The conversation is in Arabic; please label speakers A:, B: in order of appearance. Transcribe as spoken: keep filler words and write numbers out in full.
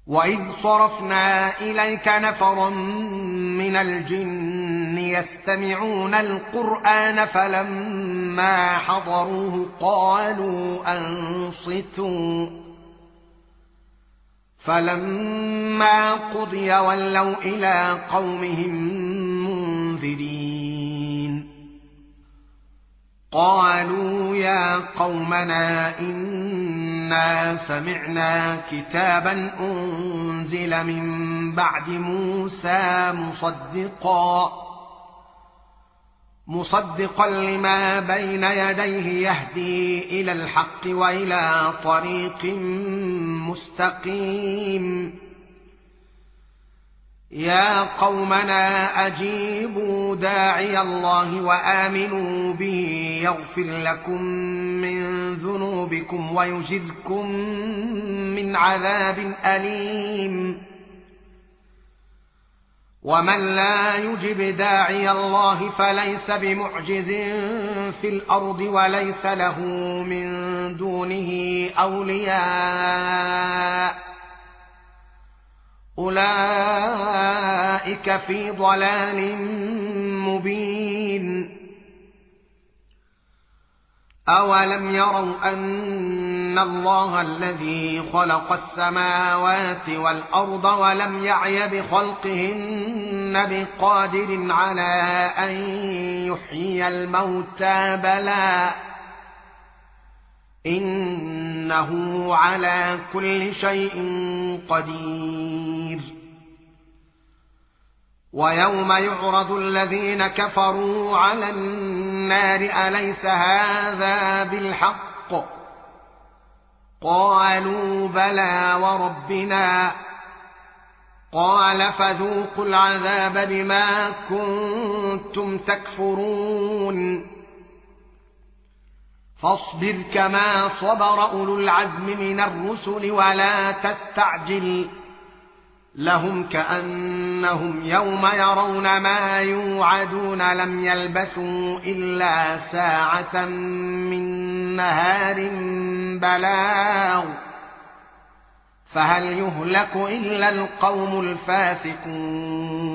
A: وإذ صرفنا إليك نفرا من الجن يستمعون القرآن فلما حضروه قالوا أنصتوا فلما قضي ولوا إلى قومهم منذرين قالوا يا قومنا إنا سمعنا كتابا أنزل من بعد موسى مصدقا مصدقا لما بين يديه يهدي إلى الحق وإلى طريق مستقيم يا قومنا أجيبوا داعي الله وآمنوا به يغفر لكم من ذنوبكم ويجركم من عذاب أليم ومن لا يجب داعي الله فليس بمعجز في الأرض وليس له من دونه أولياء أولئك في ضلال مبين أولم يروا أن الله الذي خلق السماوات والأرض ولم يعي بخلقهن بقادر على أن يحيي الموتى بلى إنه على كل شيء قدير ويوم يعرض الذين كفروا على النار أليس هذا بالحق قالوا بلى وربنا قال فذوقوا العذاب بما كنتم تكفرون فاصبر كما صبر أولو العزم من الرسل ولا تستعجل لهم كأنهم يوم يرون ما يوعدون لم يلبثوا إلا ساعة من نهار بلاغ فهل يهلك إلا القوم الفاسقون